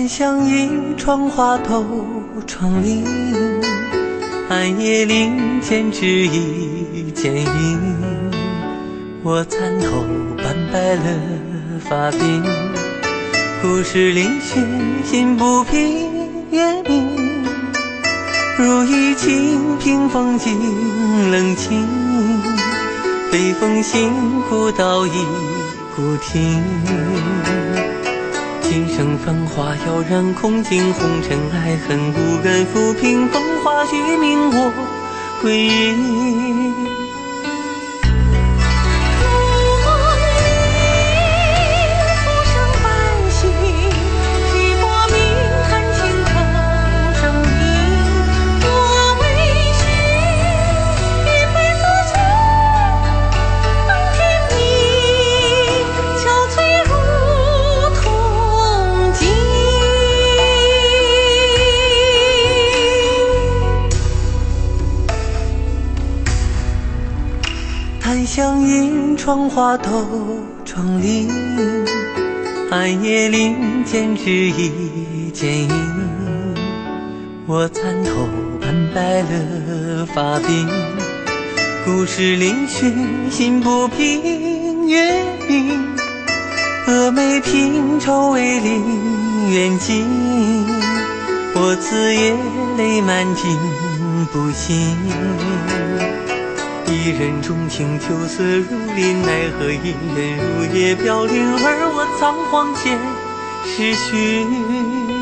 檀香一窗花透窗棂，暗夜林间只一剪影。我参头斑白了发鬓，故事里寻心不平月明。如一清平风静冷清，北风行古道一古亭。今生繁华耀然空尽，红尘爱恨无人抚平。风华虚名我归隐。檀香映窗花透窗棂，暗夜林间只一剪影。我参头斑白了发鬓，故事里寻心不平月明。峨眉平洲为陵远近，我此夜泪满襟不醒。一人钟情秋色如林，奈何一人如夜飘零，而我仓皇间失讯。